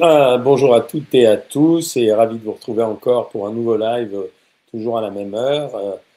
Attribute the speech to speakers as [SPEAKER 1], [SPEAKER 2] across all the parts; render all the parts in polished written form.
[SPEAKER 1] Bonjour à toutes et à tous et ravi de vous retrouver encore pour un nouveau live, toujours à la même heure.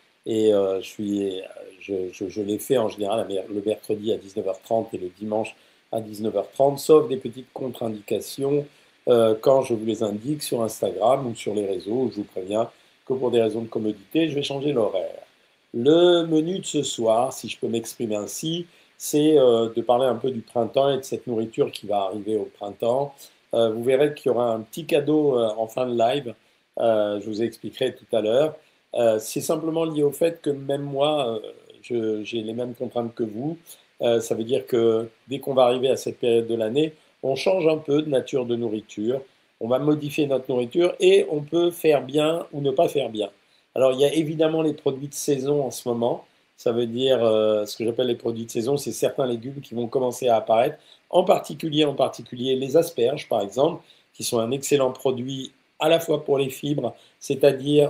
[SPEAKER 1] Je l'ai fait en général le mercredi à 19h30 et le dimanche à 19h30, sauf des petites contre-indications quand je vous les indique sur Instagram ou sur les réseaux où je vous préviens que pour des raisons de commodité, je vais changer l'horaire. Le menu de ce soir, si je peux m'exprimer ainsi, c'est de parler un peu du printemps et de cette nourriture qui va arriver au printemps. Vous verrez qu'il y aura un petit cadeau en fin de live. Je vous expliquerai tout à l'heure. C'est simplement lié au fait que même moi, j'ai les mêmes contraintes que vous. Ça veut dire que dès qu'on va arriver à cette période de l'année, on change un peu de nature de nourriture. On va modifier notre nourriture et on peut faire bien ou ne pas faire bien. Alors, il y a évidemment les produits de saison en ce moment. Ça veut dire ce que j'appelle les produits de saison, c'est certains légumes qui vont commencer à apparaître, en particulier les asperges, par exemple, qui sont un excellent produit à la fois pour les fibres, c'est-à-dire,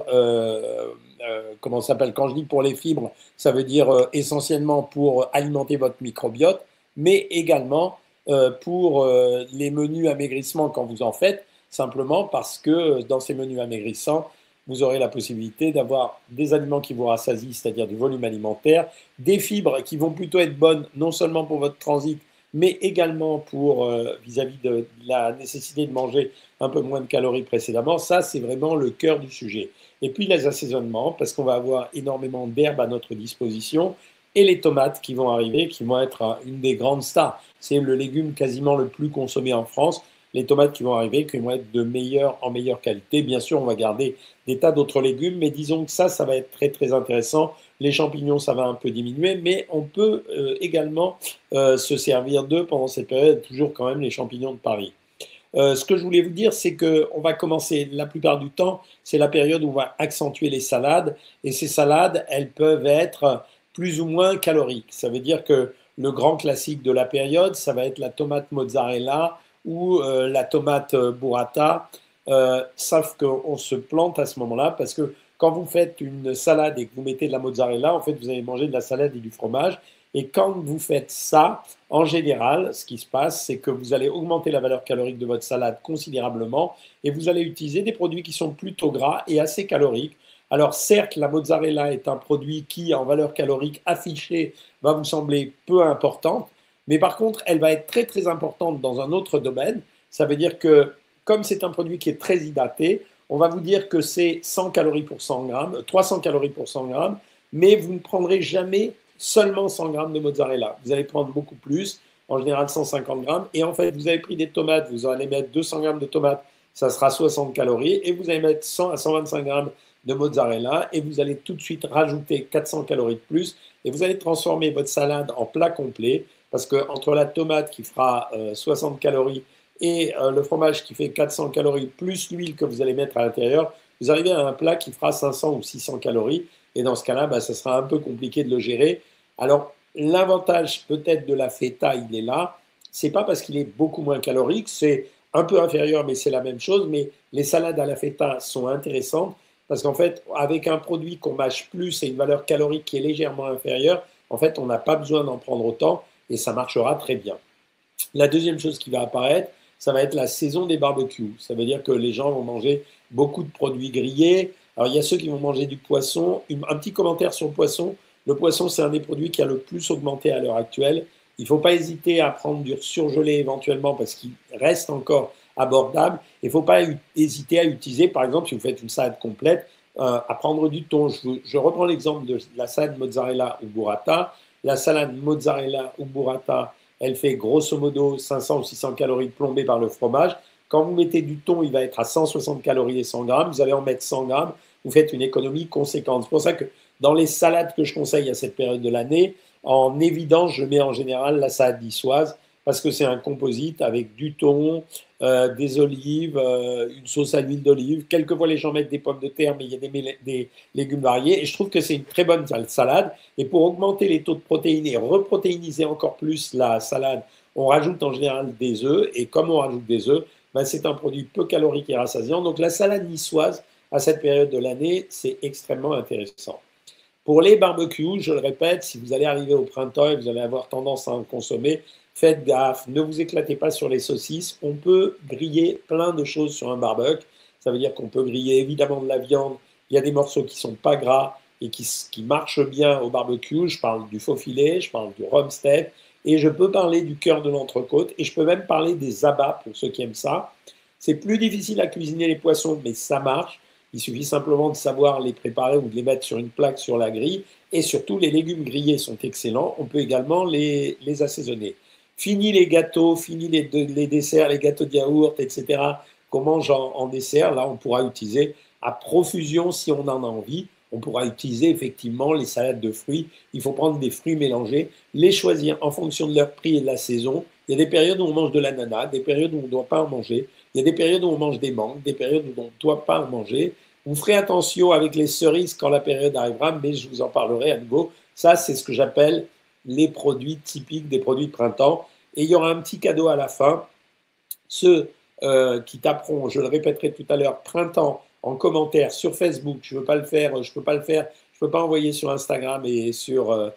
[SPEAKER 1] comment ça s'appelle, quand je dis pour les fibres, ça veut dire essentiellement pour alimenter votre microbiote, mais également pour les menus amaigrissement quand vous en faites, simplement parce que dans ces menus amaigrissants, vous aurez la possibilité d'avoir des aliments qui vous rassasient, c'est-à-dire du volume alimentaire, des fibres qui vont plutôt être bonnes non seulement pour votre transit, mais également pour vis-à-vis de la nécessité de manger un peu moins de calories précédemment. Ça, c'est vraiment le cœur du sujet. Et puis les assaisonnements, parce qu'on va avoir énormément d'herbes à notre disposition, et les tomates qui vont arriver, qui vont être une des grandes stars. C'est le légume quasiment le plus consommé en France. Les tomates qui vont arriver, qui vont être en meilleure qualité. Bien sûr, on va garder des tas d'autres légumes, mais disons que ça va être très très intéressant. Les champignons, ça va un peu diminuer, mais on peut également se servir d'eux pendant cette période, toujours quand même les champignons de Paris. Ce que je voulais vous dire, c'est qu'on va commencer la plupart du temps, c'est la période où on va accentuer les salades, et ces salades, elles peuvent être plus ou moins caloriques. Ça veut dire que le grand classique de la période, ça va être la tomate mozzarella ou la tomate burrata, sauf qu'on se plante à ce moment-là, parce que quand vous faites une salade et que vous mettez de la mozzarella, en fait, vous allez manger de la salade et du fromage. Et quand vous faites ça, en général, ce qui se passe, c'est que vous allez augmenter la valeur calorique de votre salade considérablement et vous allez utiliser des produits qui sont plutôt gras et assez caloriques. Alors certes, la mozzarella est un produit qui, en valeur calorique affichée, va vous sembler peu importante, mais par contre, elle va être très très importante dans un autre domaine. Ça veut dire que comme c'est un produit qui est très hydraté, on va vous dire que c'est 100 calories pour 100 grammes, 300 calories pour 100 grammes, mais vous ne prendrez jamais seulement 100 grammes de mozzarella. Vous allez prendre beaucoup plus, en général 150 grammes. Et en fait, vous avez pris des tomates, vous allez mettre 200 grammes de tomates, ça sera 60 calories. Et vous allez mettre 100 à 125 grammes de mozzarella et vous allez tout de suite rajouter 400 calories de plus. Et vous allez transformer votre salade en plat complet parce que entre la tomate qui fera 60 calories et le fromage qui fait 400 calories plus l'huile que vous allez mettre à l'intérieur, vous arrivez à un plat qui fera 500 ou 600 calories. Et dans ce cas-là, bah, ça sera un peu compliqué de le gérer. Alors, l'avantage peut-être de la feta, il est là. C'est pas parce qu'il est beaucoup moins calorique, c'est un peu inférieur, mais c'est la même chose. Mais les salades à la feta sont intéressantes parce qu'en fait, avec un produit qu'on mâche plus et une valeur calorique qui est légèrement inférieure, en fait, on n'a pas besoin d'en prendre autant et ça marchera très bien. La deuxième chose qui va apparaître, ça va être la saison des barbecues. Ça veut dire que les gens vont manger beaucoup de produits grillés. Alors, il y a ceux qui vont manger du poisson. Un petit commentaire sur le poisson. Le poisson, c'est un des produits qui a le plus augmenté à l'heure actuelle. Il ne faut pas hésiter à prendre du surgelé éventuellement parce qu'il reste encore abordable. Il ne faut pas hésiter à utiliser, par exemple, si vous faites une salade complète, à prendre du thon. Je reprends l'exemple de la salade mozzarella ou burrata. La salade mozzarella ou burrata, elle fait grosso modo 500 ou 600 calories plombées par le fromage. Quand vous mettez du thon, il va être à 160 calories et 100 grammes. Vous allez en mettre 100 grammes. Vous faites une économie conséquente. C'est pour ça que dans les salades que je conseille à cette période de l'année, en évidence, je mets en général la salade niçoise parce que c'est un composite avec du thon, des olives, une sauce à l'huile d'olive. Quelquefois, les gens mettent des pommes de terre, mais il y a des légumes variés. Et je trouve que c'est une très bonne salade. Et pour augmenter les taux de protéines et reprotéiniser encore plus la salade, on rajoute en général des œufs. Et comme on rajoute des œufs, ben, c'est un produit peu calorique et rassasiant. Donc la salade niçoise, à cette période de l'année, c'est extrêmement intéressant. Pour les barbecues, je le répète, si vous allez arriver au printemps et vous allez avoir tendance à en consommer, Faites gaffe, ne vous éclatez pas sur les saucisses. On peut griller plein de choses sur un barbecue. Ça veut dire qu'on peut griller évidemment de la viande. Il y a des morceaux qui sont pas gras et qui marchent bien au barbecue. Je parle du faux filet, je parle du rump steak et je peux parler du cœur de l'entrecôte et je peux même parler des abats pour ceux qui aiment ça. C'est plus difficile à cuisiner les poissons, mais ça marche. Il suffit simplement de savoir les préparer ou de les mettre sur une plaque sur la grille. Et surtout, les légumes grillés sont excellents. On peut également les assaisonner. Fini les gâteaux, fini les desserts, les gâteaux de yaourt, etc. qu'on mange en dessert. Là, on pourra utiliser à profusion si on en a envie. On pourra utiliser effectivement les salades de fruits. Il faut prendre des fruits mélangés, les choisir en fonction de leur prix et de la saison. Il y a des périodes où on mange de l'ananas, des périodes où on ne doit pas en manger. Il y a des périodes où on mange des mangues, des périodes où on ne doit pas en manger. Vous ferez attention avec les cerises quand la période arrivera, mais je vous en parlerai à nouveau. Ça, c'est ce que j'appelle les produits typiques des produits de printemps. Et il y aura un petit cadeau à la fin. Ceux qui taperont, je le répéterai tout à l'heure, printemps en commentaire sur Facebook. Je ne veux pas le faire, je peux pas envoyer sur Instagram et sur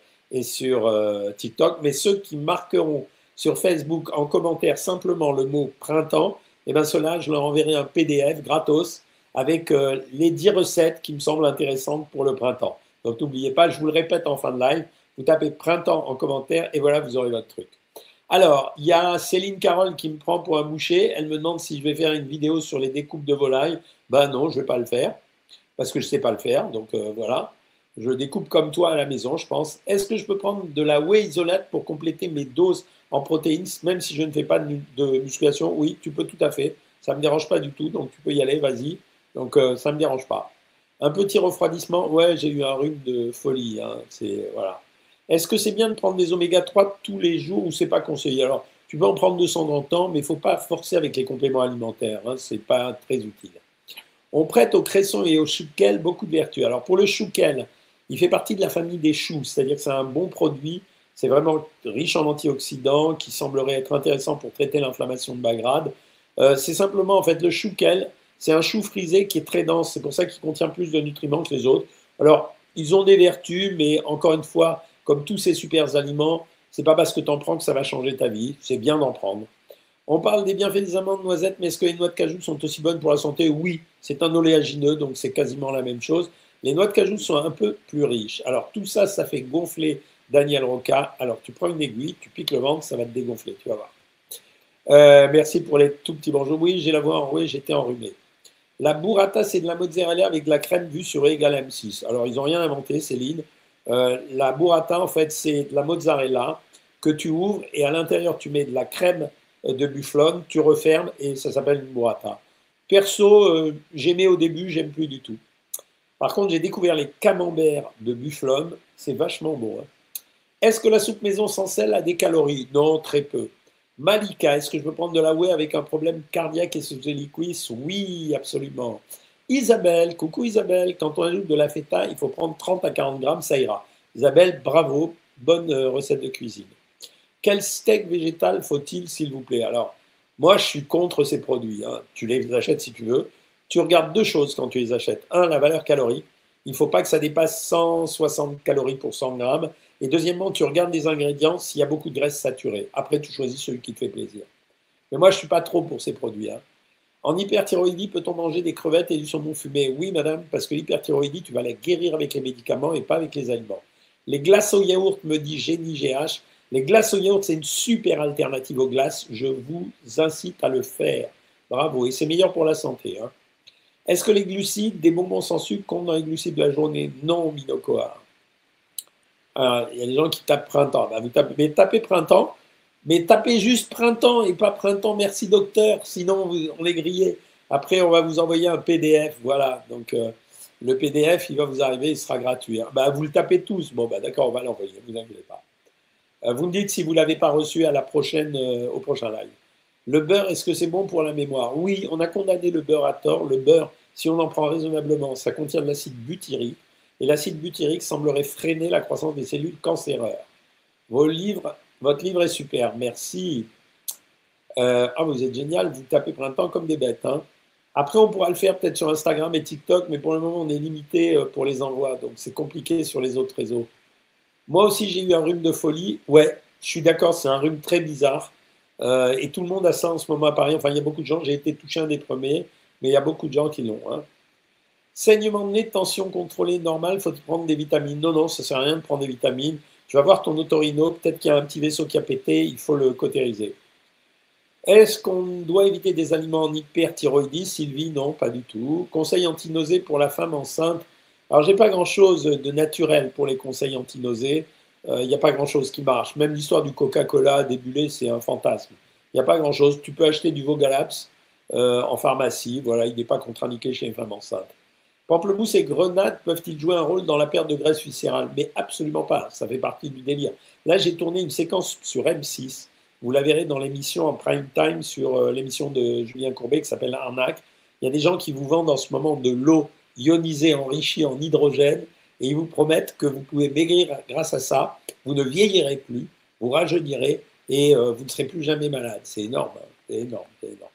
[SPEAKER 1] TikTok. Mais ceux qui marqueront sur Facebook en commentaire simplement le mot printemps, et bien ceux-là, je leur enverrai un PDF gratos avec les 10 recettes qui me semblent intéressantes pour le printemps. Donc n'oubliez pas, je vous le répète en fin de live, vous tapez printemps en commentaire et voilà, vous aurez votre truc. Alors, il y a Céline Carole qui me prend pour un boucher. Elle me demande si je vais faire une vidéo sur les découpes de volailles. Ben non, je ne vais pas le faire parce que je ne sais pas le faire. Donc voilà, je découpe comme toi à la maison, je pense. Est-ce que je peux prendre de la whey isolate pour compléter mes doses en protéines, même si je ne fais pas de musculation? Oui, tu peux tout à fait. Ça ne me dérange pas du tout, donc tu peux y aller, vas-y. Donc ça ne me dérange pas. Un petit refroidissement, ouais, j'ai eu un rhume de folie. Hein, voilà. Est-ce que c'est bien de prendre des oméga 3 tous les jours ou c'est pas conseillé? Alors, tu peux en prendre de temps en temps, mais il ne faut pas forcer avec les compléments alimentaires. Hein, c'est pas très utile. On prête au cresson et au chouquel beaucoup de vertus. Alors, pour le chouquel, il fait partie de la famille des choux, c'est-à-dire que c'est un bon produit. C'est vraiment riche en antioxydants qui semblerait être intéressant pour traiter l'inflammation de bas grade. C'est simplement, en fait, le chouquel, c'est un chou frisé qui est très dense. C'est pour ça qu'il contient plus de nutriments que les autres. Alors, ils ont des vertus, mais encore une fois, comme tous ces super aliments, c'est pas parce que tu en prends que ça va changer ta vie. C'est bien d'en prendre. On parle des bienfaits des amandes, noisettes, mais est-ce que les noix de cajou sont aussi bonnes pour la santé? Oui, c'est un oléagineux, donc c'est quasiment la même chose. Les noix de cajou sont un peu plus riches. Alors tout ça, ça fait gonfler Daniel Roca. Alors tu prends une aiguille, tu piques le ventre, ça va te dégonfler, tu vas voir. Merci pour les tout petits bonjours. Oui, j'ai la voix enrouée, j'étais enrhumé. La burrata, c'est de la mozzarella avec de la crème vue sur E égale M6. Alors, ils n'ont rien inventé, Céline. La burrata, en fait, c'est de la mozzarella que tu ouvres et à l'intérieur, tu mets de la crème de bufflone, tu refermes et ça s'appelle une burrata. Perso, j'aimais au début, j'aime plus du tout. Par contre, j'ai découvert les camemberts de bufflone, c'est vachement bon. Hein. Est-ce que la soupe maison sans sel a des calories? Non, très peu. Malika, est-ce que je peux prendre de la whey avec un problème cardiaque et sous liquide? Oui, absolument. Isabelle, coucou Isabelle, quand on ajoute de la feta, il faut prendre 30 à 40 grammes, ça ira. Isabelle, bravo, bonne recette de cuisine. Quel steak végétal faut-il, s'il vous plaît? Alors, moi, je suis contre ces produits. Hein. Tu les achètes si tu veux. Tu regardes deux choses quand tu les achètes. Un, la valeur calorique. Il ne faut pas que ça dépasse 160 calories pour 100 grammes. Et deuxièmement, tu regardes les ingrédients s'il y a beaucoup de graisse saturée. Après, tu choisis celui qui te fait plaisir. Mais moi, je ne suis pas trop pour ces produits. Hein. En hyperthyroïdie, peut-on manger des crevettes et du saumon fumé? Oui, madame, parce que l'hyperthyroïdie, tu vas la guérir avec les médicaments et pas avec les aliments. Les glaces au yaourt, me dit Génie GH. Les glaces au yaourt, c'est une super alternative aux glaces. Je vous incite à le faire. Bravo. Et c'est meilleur pour la santé. Hein. Est-ce que les glucides, des bonbons sans sucre, comptent dans les glucides de la journée? Non, Minokoa. Il y a des gens qui tapent printemps. Ben, mais tapez printemps, mais tapez juste printemps et pas printemps merci docteur, sinon on est grillé. Après, on va vous envoyer un PDF. Voilà, donc le PDF, il va vous arriver, il sera gratuit. Hein. Ben, vous le tapez tous. Bon, ben, d'accord, on va l'envoyer, ne vous inquiétez pas. Vous me dites si vous ne l'avez pas reçu à la prochaine, au prochain live. Le beurre, est-ce que c'est bon pour la mémoire? Oui, on a condamné le beurre à tort. Le beurre, si on en prend raisonnablement, ça contient de l'acide butyrique. Et l'acide butyrique semblerait freiner la croissance des cellules cancéreuses. Votre livre est super, merci. Vous êtes génial, vous tapez printemps comme des bêtes. Hein. Après, on pourra le faire peut-être sur Instagram et TikTok, mais pour le moment, on est limité pour les envois, donc c'est compliqué sur les autres réseaux. Moi aussi, j'ai eu un rhume de folie. Ouais, Je suis d'accord, c'est un rhume très bizarre. Et tout le monde a ça en ce moment à Paris. Enfin, il y a beaucoup de gens, j'ai été touché un des premiers, mais il y a beaucoup de gens qui l'ont, hein. Saignement de nez, tension contrôlée normale, faut-il prendre des vitamines? Non, non, ça ne sert à rien de prendre des vitamines. Tu vas voir ton otorino, peut-être qu'il y a un petit vaisseau qui a pété, il faut le cautériser. Est-ce qu'on doit éviter des aliments en hyperthyroïdie? Sylvie, non, pas du tout. Conseil anti-nausée pour la femme enceinte. Alors, j'ai pas grand-chose de naturel pour les conseils anti-nausée. Il n'y a pas grand-chose qui marche. Même l'histoire du Coca-Cola débulé, c'est un fantasme. Il n'y a pas grand-chose. Tu peux acheter du Vogalaps en pharmacie. Voilà, il n'est pas contre-indiqué chez les femmes enceintes. Pamplemousse et grenade peuvent-ils jouer un rôle dans la perte de graisse viscérale? Mais absolument pas. Ça fait partie du délire. Là, j'ai tourné une séquence sur M6. Vous la verrez dans l'émission en prime time sur l'émission de Julien Courbet qui s'appelle Arnaque. Il y a des gens qui vous vendent en ce moment de l'eau ionisée enrichie en hydrogène et ils vous promettent que vous pouvez maigrir grâce à ça. Vous ne vieillirez plus, vous rajeunirez et vous ne serez plus jamais malade. C'est énorme, hein. C'est énorme, c'est énorme.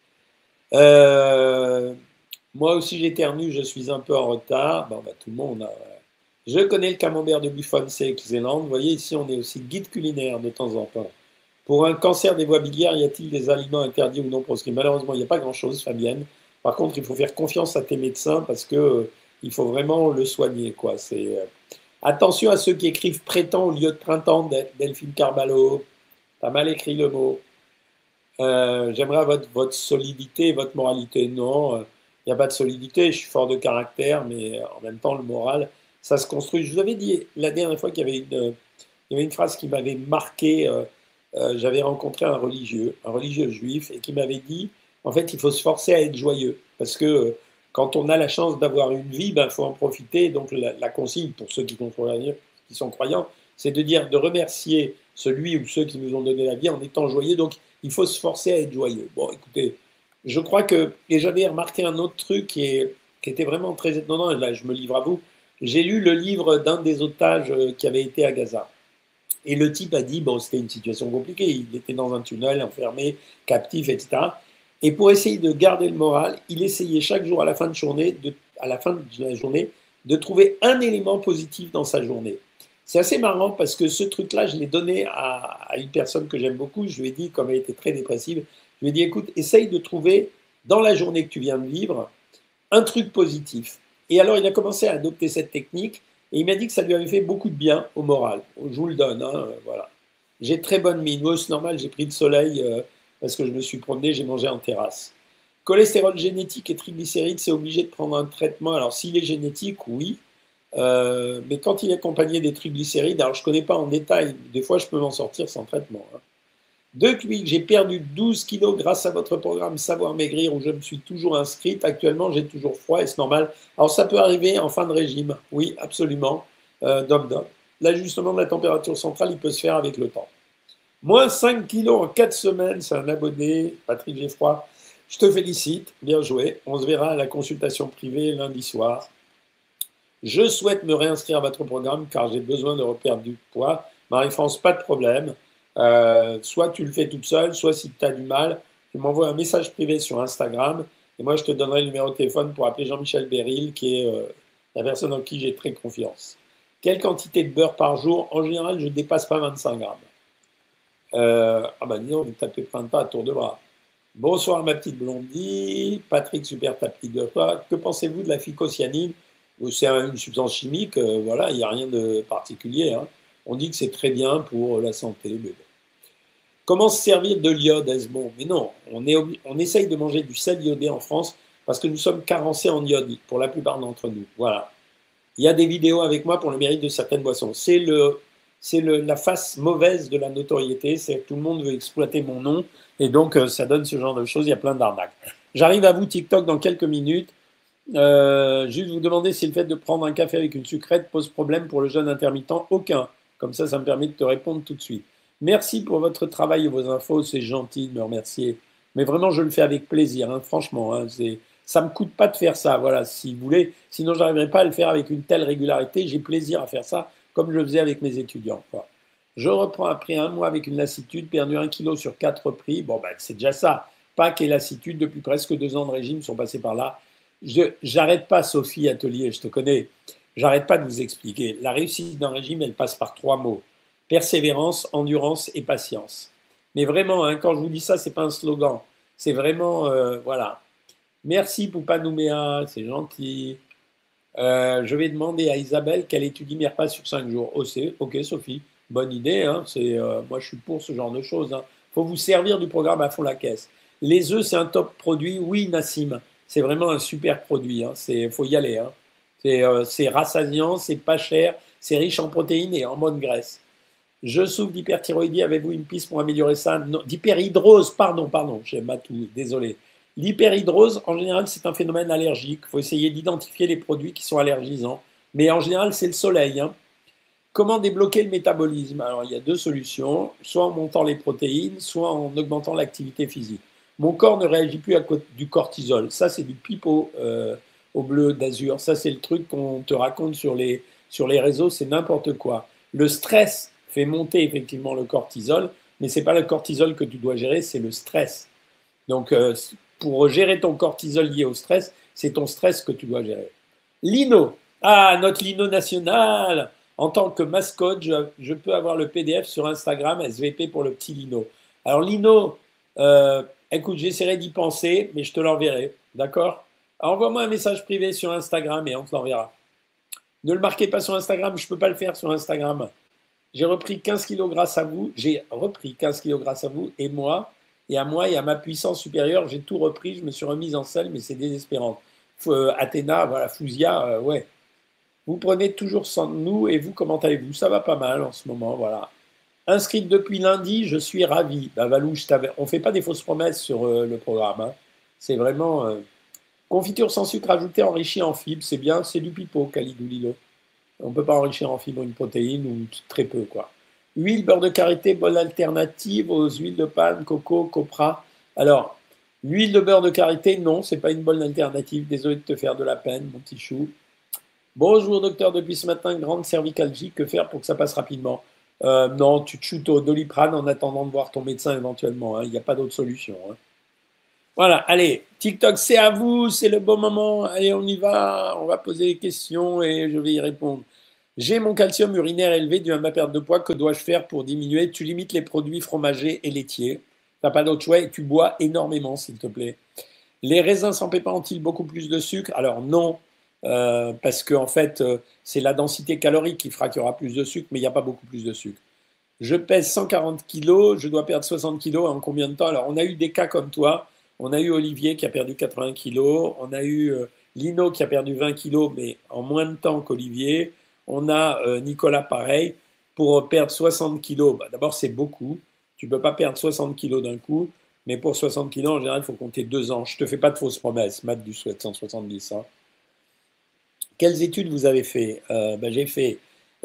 [SPEAKER 1] Moi aussi j'éternue, je suis un peu en retard. Bon, bah, tout le monde a... Je connais le camembert de Buffon, c'est excellent. Vous voyez, ici on est aussi guide culinaire de temps en temps. Pour un cancer des voies biliaires, y a-t-il des aliments interdits ou non proscrits? Malheureusement, il n'y a pas grand-chose, Fabienne. Par contre, il faut faire confiance à tes médecins parce que il faut vraiment le soigner, quoi. Attention à ceux qui écrivent prétend au lieu de printemps, Delphine Carvalho. T'as mal écrit le mot. J'aimerais votre solidité, votre moralité. Non, il n'y a pas de solidité. Je suis fort de caractère, mais en même temps, le moral, ça se construit. Je vous avais dit la dernière fois qu'il y avait une phrase qui m'avait marqué. J'avais rencontré un religieux juif, et qui m'avait dit, en fait, il faut se forcer à être joyeux, parce que quand on a la chance d'avoir une vie, ben, faut en profiter. Donc la consigne pour ceux qui sont croyants, c'est de dire, de remercier celui ou ceux qui nous ont donné la vie en étant joyeux. Donc il faut se forcer à être joyeux. Bon, écoutez, je crois que, et j'avais remarqué un autre truc qui était vraiment très étonnant, et là je me livre à vous, j'ai lu le livre d'un des otages qui avait été à Gaza. Et le type a dit, bon, c'était une situation compliquée, il était dans un tunnel, enfermé, captif, etc. Et pour essayer de garder le moral, il essayait chaque jour à la fin de la journée de trouver un élément positif dans sa journée. C'est assez marrant parce que ce truc-là, je l'ai donné à une personne que j'aime beaucoup. Je lui ai dit, comme elle était très dépressive, je lui ai dit, écoute, essaye de trouver dans la journée que tu viens de vivre un truc positif. Et alors, il a commencé à adopter cette technique. Et il m'a dit que ça lui avait fait beaucoup de bien au moral. Je vous le donne, hein, voilà. J'ai très bonne mine. Moi, c'est normal, j'ai pris le soleil parce que je me suis promené, j'ai mangé en terrasse. Cholestérol génétique et triglycérides, c'est obligé de prendre un traitement. Alors, s'il est génétique, oui. Mais quand il est accompagné des triglycérides, alors je ne connais pas en détail, des fois je peux m'en sortir sans traitement, hein. Depuis que j'ai perdu 12 kilos grâce à votre programme Savoir Maigrir, où je me suis toujours inscrite, actuellement j'ai toujours froid et c'est normal. Alors ça peut arriver en fin de régime, oui, absolument, dom. L'ajustement de la température centrale, il peut se faire avec le temps. Moins 5 kilos en 4 semaines, c'est un abonné, Patrick Geffroy. Je te félicite, bien joué. On se verra à la consultation privée lundi soir. Je souhaite me réinscrire à votre programme car j'ai besoin de reperdre du poids. Marie-France, pas de problème. Soit tu le fais toute seule, soit si tu as du mal, tu m'envoies un message privé sur Instagram et moi je te donnerai le numéro de téléphone pour appeler Jean-Michel Béril, qui est la personne en qui j'ai très confiance. Quelle quantité de beurre par jour? En général, je ne dépasse pas 25 grammes. Ah bah dis donc, ne tapez pas à tour de bras. Bonsoir ma petite blondie, Patrick, super ta petite de toi. Que pensez-vous de la phycocyanine? C'est une substance chimique, voilà, il n'y a rien de particulier, hein. On dit que c'est très bien pour la santé. Mais bon. Comment se servir de l'iode, est-ce bon? Mais non, on essaye de manger du sel iodé en France parce que nous sommes carencés en iode pour la plupart d'entre nous. Voilà. Il y a des vidéos avec moi pour le mérite de certaines boissons. C'est la face mauvaise de la notoriété, c'est que tout le monde veut exploiter mon nom et donc ça donne ce genre de choses, il y a plein d'arnaques. J'arrive à vous TikTok dans quelques minutes. Juste vous demander si le fait de prendre un café avec une sucrète pose problème pour le jeûne intermittent. Aucun. Comme ça me permet de te répondre tout de suite. Merci pour votre travail et vos infos, c'est gentil de me remercier. Mais vraiment, je le fais avec plaisir, hein, franchement. Hein, ça ne me coûte pas de faire ça, voilà, si vous voulez. Sinon, je n'arriverai pas à le faire avec une telle régularité. J'ai plaisir à faire ça, comme je le faisais avec mes étudiants, quoi. Je reprends après un mois avec une lassitude, perdu 1 kg sur 4 repris. Bon, ben, c'est déjà ça. Pâques et lassitude, depuis presque 2 ans de régime, sont passés par là. J'arrête pas, Sophie Atelier, je te connais. J'arrête pas de vous expliquer. La réussite d'un régime, elle passe par 3 mots. Persévérance, endurance et patience. Mais vraiment, hein, quand je vous dis ça, c'est pas un slogan. C'est vraiment, voilà. Merci Poupa Nouméa, c'est gentil. Je vais demander à Isabelle qu'elle étudie mes repas sur 5 jours. Oh, ok, Sophie, bonne idée. Hein, moi, je suis pour ce genre de choses. Il faut vous servir du programme à fond la caisse. Les œufs, c'est un top produit. Oui, Nassim, c'est vraiment un super produit. Il faut y aller. Hein. C'est rassasiant, c'est pas cher, c'est riche en protéines et en bonne graisse. Je souffre d'hyperthyroïdie. Avez-vous une piste pour améliorer ça? D'hyperhidrose, pardon, j'ai Matou, désolé. L'hyperhidrose, en général, c'est un phénomène allergique. Il faut essayer d'identifier les produits qui sont allergisants. Mais en général, c'est le soleil. Hein. Comment débloquer le métabolisme? Alors, il y a deux solutions, soit en montant les protéines, soit en augmentant l'activité physique. Mon corps ne réagit plus à cause du cortisol. Ça, c'est du pipeau au bleu d'azur. Ça, c'est le truc qu'on te raconte sur les réseaux, c'est n'importe quoi. Le stress fait monter effectivement le cortisol, mais ce n'est pas le cortisol que tu dois gérer, c'est le stress. Donc, pour gérer ton cortisol lié au stress, c'est ton stress que tu dois gérer. Lino, notre Lino national. En tant que mascotte, je peux avoir le PDF sur Instagram, SVP pour le petit Lino. Alors Lino, écoute, j'essaierai d'y penser, mais je te l'enverrai, d'accord? Envoie-moi un message privé sur Instagram et on te l'enverra. Ne le marquez pas sur Instagram, je ne peux pas le faire sur Instagram. J'ai repris 15 kilos grâce à vous, et moi, et à ma puissance supérieure, j'ai tout repris, je me suis remise en selle, mais c'est désespérant. Athéna, voilà, Fouzia, ouais. Vous prenez toujours soin de nous, et vous, comment allez-vous? Ça va pas mal en ce moment, voilà. Inscrite depuis lundi, je suis ravi. Bah, Valou, on ne fait pas des fausses promesses sur le programme. Hein. C'est vraiment... Confiture sans sucre ajouté enrichie en fibres, c'est bien, c'est du pipeau, Kalidoulilo. On ne peut pas enrichir en fibres une protéine ou très peu, quoi. Huile, beurre de karité, bonne alternative aux huiles de palme, coco, copra. Alors, l'huile de beurre de karité, non, c'est pas une bonne alternative. Désolé de te faire de la peine, mon petit chou. Bonjour docteur, depuis ce matin, grande cervicalgie, que faire pour que ça passe rapidement? Non, tu te shootes au Doliprane en attendant de voir ton médecin éventuellement, hein. Il n'y a pas d'autre solution. Hein. Voilà, allez, TikTok, c'est à vous, c'est le bon moment. Allez, on y va, on va poser des questions et je vais y répondre. J'ai mon calcium urinaire élevé dû à ma perte de poids, que dois-je faire pour diminuer? Tu limites les produits fromagers et laitiers. Tu n'as pas d'autre choix et tu bois énormément, s'il te plaît. Les raisins sans pépins ont-ils beaucoup plus de sucre? Alors non, parce que en fait, c'est la densité calorique qui fera qu'il y aura plus de sucre, mais il n'y a pas beaucoup plus de sucre. Je pèse 140 kilos, je dois perdre 60 kilos en combien de temps? Alors, on a eu des cas comme toi. On a eu Olivier qui a perdu 80 kilos. On a eu Lino qui a perdu 20 kilos, mais en moins de temps qu'Olivier. On a Nicolas pareil. Pour perdre 60 kilos, bah, d'abord, c'est beaucoup. Tu ne peux pas perdre 60 kilos d'un coup. Mais pour 60 kilos, en général, il faut compter 2 ans. Je ne te fais pas de fausses promesses, Matt du 770. Hein. Quelles études vous avez fait? J'ai fait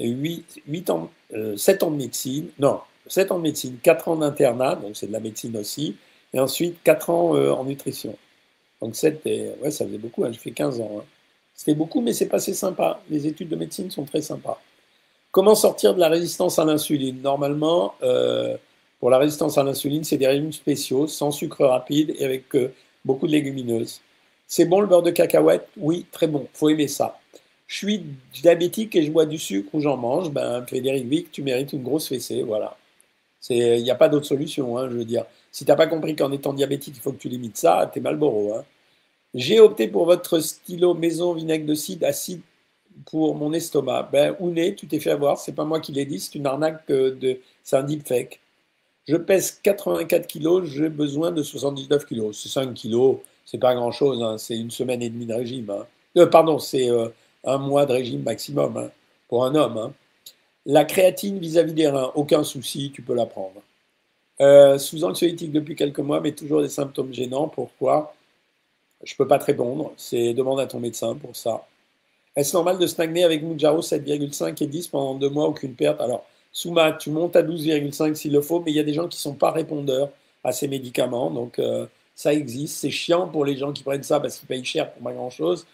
[SPEAKER 1] 7 ans de médecine, non, 7 ans de médecine, 4 ans d'internat, donc c'est de la médecine aussi, et ensuite 4 ans en nutrition. Donc ouais, ça faisait beaucoup, hein, j'ai fait 15 ans. Hein. C'était beaucoup, mais c'est pas assez sympa. Les études de médecine sont très sympas. Comment sortir de la résistance à l'insuline? Normalement, pour la résistance à l'insuline, c'est des régimes spéciaux, sans sucre rapide et avec beaucoup de légumineuses. C'est bon le beurre de cacahuète? Oui, très bon, faut aimer ça. Je suis diabétique et je bois du sucre ou j'en mange. Ben, Frédéric Vic, tu mérites une grosse fessée, voilà. Il n'y a pas d'autre solution, hein, je veux dire. Si tu n'as pas compris qu'en étant diabétique, il faut que tu limites ça, t'es Malboro. Hein. J'ai opté pour votre stylo maison vinaigre de cidre acide pour mon estomac. Ben, Ouné, tu t'es fait avoir, c'est pas moi qui l'ai dit, c'est une arnaque c'est un deepfake. Je pèse 84 kilos, j'ai besoin de 79 kilos. C'est 5 kilos, c'est pas grand chose, hein, c'est une semaine et demie de régime. Hein. Pardon, c'est un mois de régime maximum hein, pour un homme. Hein. La créatine vis-à-vis des reins, aucun souci, tu peux la prendre. Sous anxiolytique depuis quelques mois, mais toujours des symptômes gênants. Pourquoi? Je ne peux pas te répondre. Demande à ton médecin pour ça. Est-ce normal de stagner avec Mounjaro 7,5 et 10 pendant 2 mois, aucune perte? Alors, Souma, tu montes à 12,5 s'il le faut, mais il y a des gens qui ne sont pas répondeurs à ces médicaments. Donc, ça existe. C'est chiant pour les gens qui prennent ça parce qu'ils payent cher pour pas grand-chose.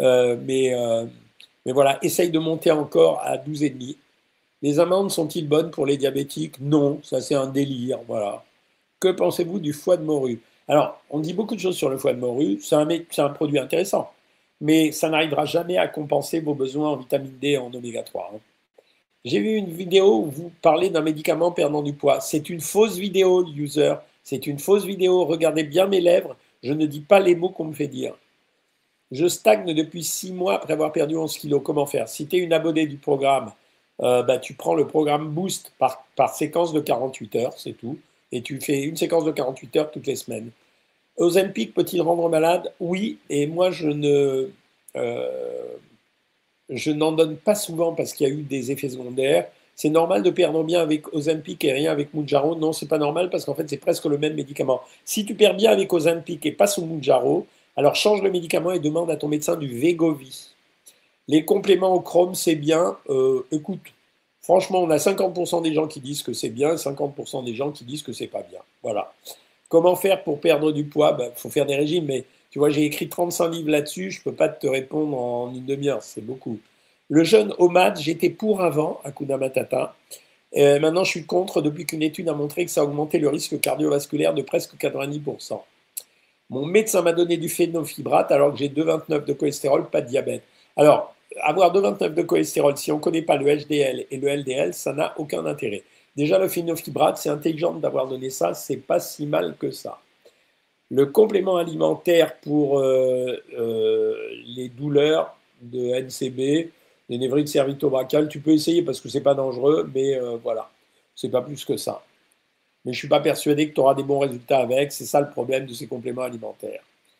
[SPEAKER 1] Mais voilà, essaye de monter encore à 12,5. Les amandes sont-ils bonnes pour les diabétiques? Non, ça c'est un délire, voilà. Que pensez-vous du foie de morue? Alors, on dit beaucoup de choses sur le foie de morue, c'est un produit intéressant, mais ça n'arrivera jamais à compenser vos besoins en vitamine D et en oméga 3. Hein. J'ai vu une vidéo où vous parlez d'un médicament perdant du poids. C'est une fausse vidéo, user. C'est une fausse vidéo. Regardez bien mes lèvres. Je ne dis pas les mots qu'on me fait dire. Je stagne depuis 6 mois après avoir perdu 11 kilos. Comment faire? Si tu es une abonnée du programme, bah, tu prends le programme Boost par séquence de 48 heures, c'est tout. Et tu fais une séquence de 48 heures toutes les semaines. Ozempic peut-il rendre malade? Oui, et moi je n'en donne pas souvent parce qu'il y a eu des effets secondaires. C'est normal de perdre bien avec Ozempic et rien avec Mounjaro. Non, c'est pas normal parce qu'en fait, c'est presque le même médicament. Si tu perds bien avec Ozempic et pas sous Mounjaro, alors change le médicament et demande à ton médecin du Wegovy. Les compléments au chrome, c'est bien. Écoute, franchement, on a 50% des gens qui disent que c'est bien et 50% des gens qui disent que c'est pas bien. Voilà. Comment faire pour perdre du poids? Ben, faut faire des régimes, mais tu vois, j'ai écrit 35 livres là-dessus, je ne peux pas te répondre en une demi-heure, c'est beaucoup. Le jeûne OMAD, j'étais pour avant, Hakuna Matata. Maintenant, je suis contre depuis qu'une étude a montré que ça a augmenté le risque cardiovasculaire de presque 90%. Mon médecin m'a donné du phénofibrate alors que j'ai 2,29 de cholestérol, pas de diabète. Alors, avoir 2,29 de cholestérol, si on ne connaît pas le HDL et le LDL, ça n'a aucun intérêt. Déjà, le phénofibrate, c'est intelligent d'avoir donné ça, c'est pas si mal que ça. Le complément alimentaire pour les douleurs de NCB, les névrites cervico-brachales, tu peux essayer parce que c'est pas dangereux, mais voilà, c'est pas plus que ça. Mais je suis pas persuadé que tu auras des bons résultats avec, c'est ça le problème de ces compléments alimentaires.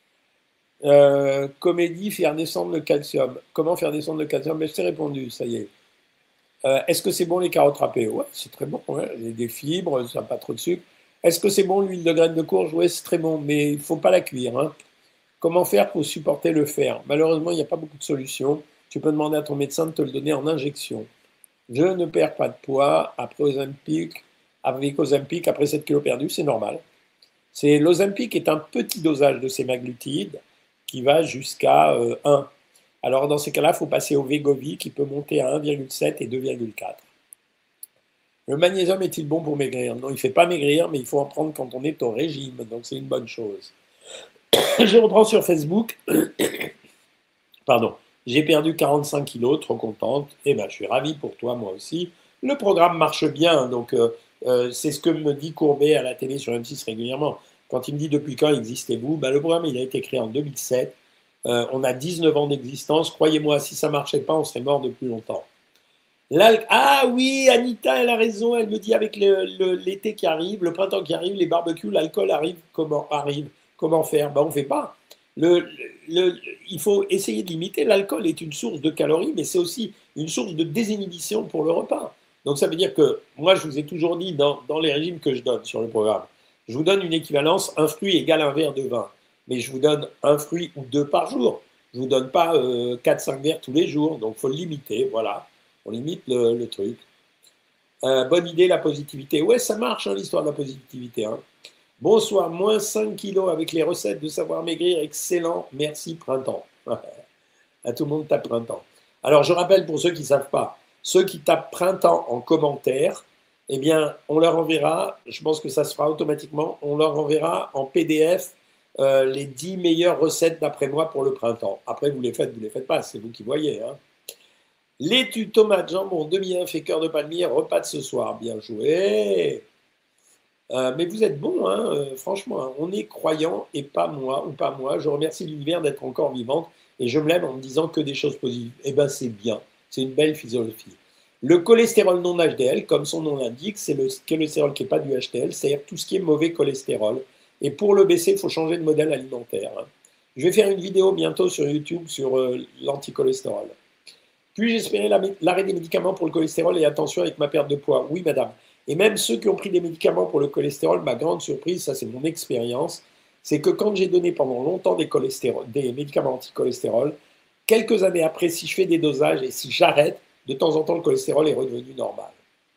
[SPEAKER 1] Comédie, faire descendre le calcium. Comment faire descendre le calcium? Mais je t'ai répondu, ça y est. Est-ce que c'est bon les carottes râpées? Ouais, c'est très bon. Ouais. Il y a des fibres, ça n'a pas trop de sucre. Est-ce que c'est bon l'huile de graines de courge? Oui, c'est très bon, mais il ne faut pas la cuire. Hein. Comment faire pour supporter le fer? Malheureusement, il n'y a pas beaucoup de solutions. Tu peux demander à ton médecin de te le donner en injection. Je ne perds pas de poids après Ozempic, avec Ozempic après 7 kilos perdus, c'est normal. L'Ozempic est un petit dosage de sémaglutide qui va jusqu'à 1. Alors dans ces cas-là, il faut passer au Wegovy qui peut monter à 1,7 et 2,4. Le magnésium est-il bon pour maigrir? Non, il ne fait pas maigrir, mais il faut en prendre quand on est au régime, donc c'est une bonne chose. Je reprends sur Facebook. Pardon. J'ai perdu 45 kilos, trop contente. Eh ben, je suis ravi pour toi, moi aussi. Le programme marche bien, donc c'est ce que me dit Courbet à la télé sur M6 régulièrement. Quand il me dit depuis quand existez-vous, ben, le programme il a été créé en 2007. On a 19 ans d'existence. Croyez-moi, si ça ne marchait pas, on serait mort depuis longtemps. Ah oui, Anita, elle a raison. Elle me dit avec l'été qui arrive, le printemps qui arrive, les barbecues, l'alcool arrive. Comment faire? Ben, on ne fait pas. Il faut essayer de limiter. L'alcool est une source de calories, mais c'est aussi une source de désinhibition pour le repas. Donc ça veut dire que moi, je vous ai toujours dit dans les régimes que je donne sur le programme, je vous donne une équivalence, un fruit égale un verre de vin. Mais je vous donne un fruit ou deux par jour. Je ne vous donne pas 4-5 verres tous les jours. Donc il faut le limiter, voilà. On limite le truc. Bonne idée, la positivité. Ouais, ça marche, hein, l'histoire de la positivité. Hein. Bonsoir, moins 5 kilos avec les recettes de Savoir Maigrir. Excellent, merci, printemps. À tout le monde tape printemps. Alors, je rappelle pour ceux qui ne savent pas, ceux qui tapent printemps en commentaire, eh bien, on leur enverra, je pense que ça se fera automatiquement, on leur enverra en PDF les 10 meilleures recettes d'après moi pour le printemps. Après, vous les faites pas, c'est vous qui voyez. Hein. Laitue, tomate, jambon, demi-œuf et cœur de palmier, repas de ce soir. Bien joué. Mais vous êtes bon, hein, franchement. Hein. On est croyant et pas moi ou pas moi. Je remercie l'univers d'être encore vivante et je me lève en me disant que des choses positives. Eh bien, c'est bien. C'est une belle philosophie. Le cholestérol non HDL, comme son nom l'indique, c'est le cholestérol qui n'est pas du HDL, c'est-à-dire tout ce qui est mauvais cholestérol. Et pour le baisser, il faut changer de modèle alimentaire. Hein. Je vais faire une vidéo bientôt sur YouTube sur l'anticholestérol. Puis-je espérer l'arrêt des médicaments pour le cholestérol et attention avec ma perte de poids? Oui, madame. Et même ceux qui ont pris des médicaments pour le cholestérol, ma grande surprise, ça c'est mon expérience, c'est que quand j'ai donné pendant longtemps des médicaments anti-cholestérol, quelques années après, si je fais des dosages et si j'arrête, de temps en temps, le cholestérol est redevenu normal.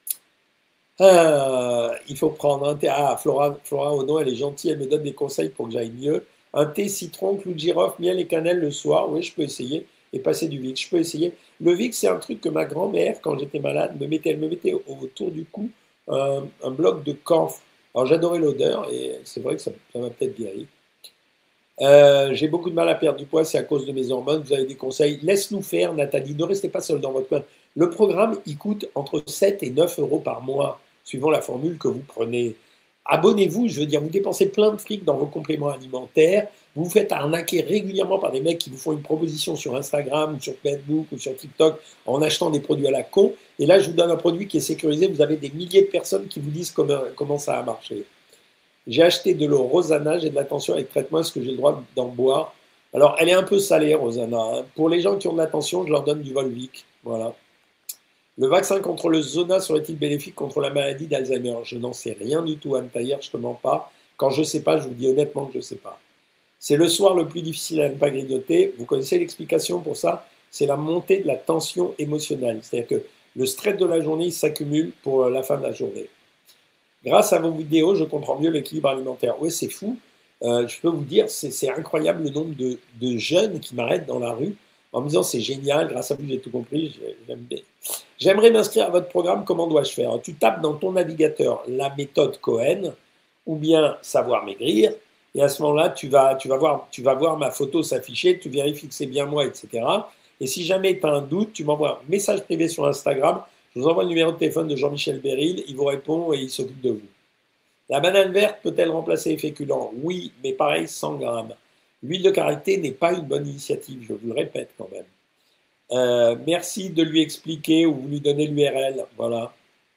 [SPEAKER 1] Il faut prendre un thé. Ah, Flora Onon, elle est gentille, elle me donne des conseils pour que j'aille mieux. Un thé citron, clou de girofle, miel et cannelle le soir. Oui, je peux essayer. Et passer du Vicks. Je peux essayer. Le Vicks, c'est un truc que ma grand-mère, quand j'étais malade, elle me mettait autour du cou un bloc de camphre. Alors j'adorais l'odeur et c'est vrai que ça m'a peut-être guéri. J'ai beaucoup de mal à perdre du poids, c'est à cause de mes hormones. Vous avez des conseils? Laisse-nous faire, Nathalie. Ne restez pas seul dans votre coin. Le programme, il coûte entre 7 et 9 euros par mois, suivant la formule que vous prenez. Abonnez-vous, je veux dire, vous dépensez plein de fric dans vos compléments alimentaires, vous vous faites arnaquer régulièrement par des mecs qui vous font une proposition sur Instagram, ou sur Facebook, ou sur TikTok, en achetant des produits à la con, et là, je vous donne un produit qui est sécurisé, vous avez des milliers de personnes qui vous disent comment ça a marché. J'ai acheté de l'eau Rosana, j'ai de la tension avec traitement, est-ce que j'ai le droit d'en boire? Alors, elle est un peu salée, Rosana, hein. Pour les gens qui ont de la tension, je leur donne du Volvic, voilà. Le vaccin contre le zona serait-il bénéfique contre la maladie d'Alzheimer? Je n'en sais rien du tout, Anne Taillère, je ne te mens pas. Quand je ne sais pas, je vous dis honnêtement que je ne sais pas. C'est le soir le plus difficile à ne pas grignoter. Vous connaissez l'explication pour ça? C'est la montée de la tension émotionnelle. C'est-à-dire que le stress de la journée s'accumule pour la fin de la journée. Grâce à vos vidéos, je comprends mieux l'équilibre alimentaire. Oui, c'est fou. Je peux vous dire, c'est incroyable le nombre de jeunes qui m'arrêtent dans la rue en me disant c'est génial, grâce à vous j'ai tout compris, j'aime bien. J'aimerais m'inscrire à votre programme, comment dois-je faire? Tu tapes dans ton navigateur la méthode Cohen ou bien savoir maigrir, et à ce moment-là, tu vas voir ma photo s'afficher, tu vérifies que c'est bien moi, etc. Et si jamais tu as un doute, tu m'envoies un message privé sur Instagram, je vous envoie le numéro de téléphone de Jean-Michel Béril, il vous répond et il s'occupe de vous. La banane verte peut-elle remplacer les féculents? Oui, mais pareil, 100 grammes. L'huile de karité n'est pas une bonne initiative, je vous le répète quand même. Merci de lui expliquer ou vous lui donnez l'URL. Voilà.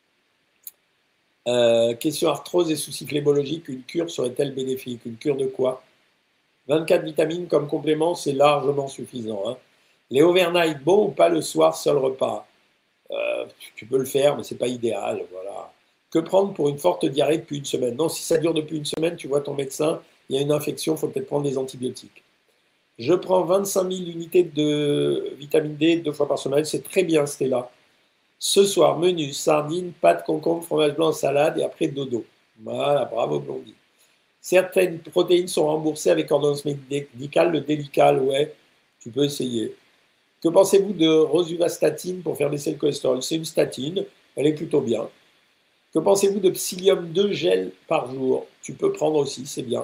[SPEAKER 1] Question arthrose et soucis phlébologiques, une cure serait-elle bénéfique? Une cure de quoi? 24 vitamines comme complément, c'est largement suffisant. Hein. Les overnight, bon ou pas le soir, seul repas? Tu peux le faire, mais c'est pas idéal. Voilà. Que prendre pour une forte diarrhée depuis une semaine? Non, si ça dure depuis une semaine, tu vois ton médecin, il y a une infection, il faut peut-être prendre des antibiotiques. Je prends 25 000 unités de vitamine D 2 fois par semaine, c'est très bien, Stella. Ce soir, menu, sardines, pâtes, concombre, fromage blanc, salade et après dodo. Voilà, bravo Blondie. Certaines protéines sont remboursées avec ordonnance médicale, le Délical, ouais, tu peux essayer. Que pensez-vous de rosuvastatine pour faire baisser le cholestérol? C'est une statine, elle est plutôt bien. Que pensez-vous de psyllium 2 gel par jour? Tu peux prendre aussi, c'est bien.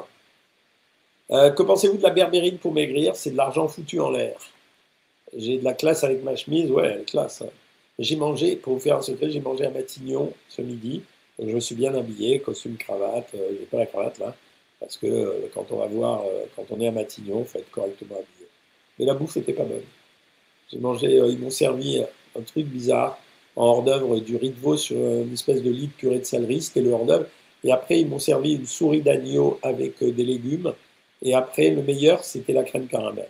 [SPEAKER 1] Que pensez-vous de la berbérine pour maigrir? C'est de l'argent foutu en l'air. J'ai de la classe avec ma chemise, ouais, elle est classe. Hein. J'ai mangé, pour vous faire un secret, j'ai mangé à Matignon ce midi. Donc je me suis bien habillé, costume, cravate. J'ai pas la cravate là, parce que quand on va voir, quand on est à Matignon, il faut être correctement habillé. Mais la bouffe n'était pas bonne. J'ai mangé, ils m'ont servi un truc bizarre en hors-d'œuvre, du riz de veau sur une espèce de lit de purée de céleri, c'était le hors-d'œuvre. Et après, ils m'ont servi une souris d'agneau avec des légumes. Et après, le meilleur, c'était la crème caramel.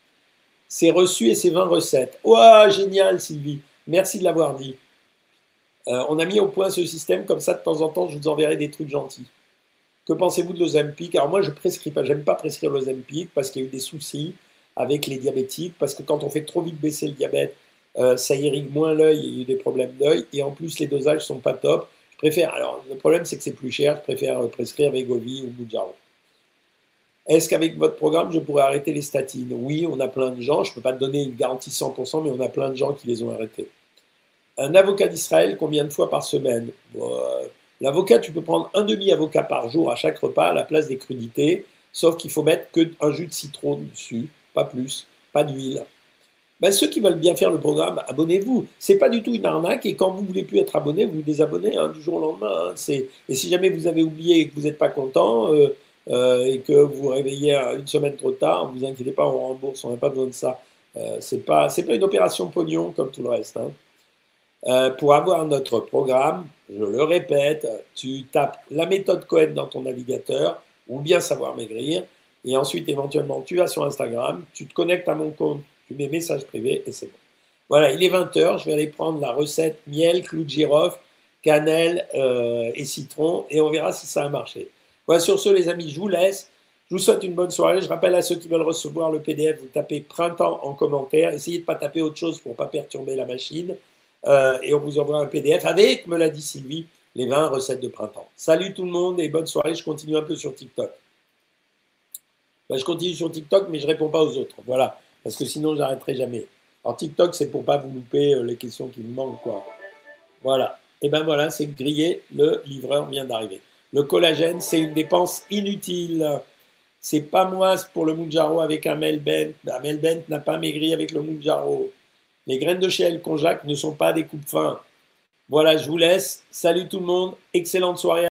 [SPEAKER 1] C'est reçu et c'est 20 recettes. Ouah, génial, Sylvie. Merci de l'avoir dit. On a mis au point ce système, comme ça, de temps en temps, je vous enverrai des trucs gentils. Que pensez-vous de l'Ozempic? Alors moi, je prescris pas, j'aime pas prescrire l'Ozempic parce qu'il y a eu des soucis avec les diabétiques, parce que quand on fait trop vite baisser le diabète, ça irrigue moins l'œil, il y a eu des problèmes d'œil, et en plus, les dosages sont pas top. Je préfère, alors le problème, c'est que c'est plus cher, je préfère prescrire Wegovy ou Mounjaro. Est-ce qu'avec votre programme, je pourrais arrêter les statines? Oui, on a plein de gens, je ne peux pas te donner une garantie 100%, mais on a plein de gens qui les ont arrêtés. Un avocat d'Israël, combien de fois par semaine? L'avocat, tu peux prendre un demi-avocat par jour à chaque repas à la place des crudités, sauf qu'il faut mettre qu'un jus de citron dessus, pas plus, pas d'huile. Ben, ceux qui veulent bien faire le programme, abonnez-vous. C'est pas du tout une arnaque et quand vous voulez plus être abonné, vous vous désabonnez hein, du jour au lendemain. Hein. Et si jamais vous avez oublié et que vous n'êtes pas content et que vous vous réveillez une semaine trop tard, ne vous inquiétez pas, on rembourse, on n'a pas besoin de ça. C'est pas une opération pognon comme tout le reste. Hein. Pour avoir notre programme, je le répète, tu tapes la méthode Cohen dans ton navigateur ou bien savoir maigrir et ensuite éventuellement tu vas sur Instagram, tu te connectes à mon compte, tu mets message privé et c'est bon. Voilà, il est 20h, je vais aller prendre la recette miel, clou de girofle, cannelle et citron et on verra si ça a marché. Voilà, sur ce les amis, je vous laisse. Je vous souhaite une bonne soirée. Je rappelle à ceux qui veulent recevoir le PDF, vous tapez printemps en commentaire. Essayez de ne pas taper autre chose pour ne pas perturber la machine. Et on vous envoie un PDF avec, me l'a dit Sylvie, les 20 recettes de printemps. Salut tout le monde et bonne soirée. Je continue un peu sur TikTok. Ben, je continue sur TikTok, mais je ne réponds pas aux autres. Voilà, parce que sinon, je n'arrêterai jamais. Alors TikTok, c'est pour ne pas vous louper les questions qui me manquent, quoi. Voilà. Et ben voilà, c'est grillé. Le livreur vient d'arriver. Le collagène, c'est une dépense inutile. C'est pas moi pour le Mounjaro avec Amel Bent. Amel Bent n'a pas maigri avec le Mounjaro. Les graines de chez El Conjac ne sont pas des coupes fins. Voilà, je vous laisse. Salut tout le monde. Excellente soirée.